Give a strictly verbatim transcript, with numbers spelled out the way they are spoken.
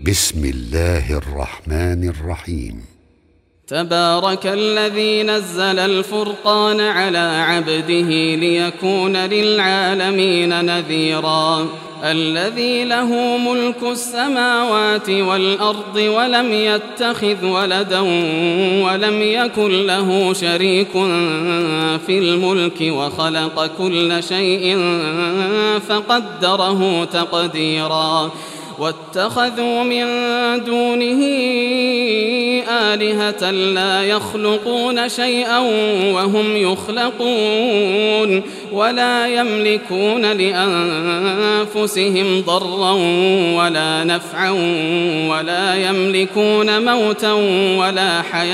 بسم الله الرحمن الرحيم. تبارك الذي نزل الفرقان على عبده ليكون للعالمين نذيرا. الذي له ملك السماوات والأرض ولم يتخذ ولدا ولم يكن له شريك في الملك وخلق كل شيء فقدره تقديرا. واتخذوا من دونه آلهة لا يخلقون شيئا وهم يخلقون ولا يملكون لأنفسهم ضرا ولا نفعا ولا يملكون موتا ولا حياة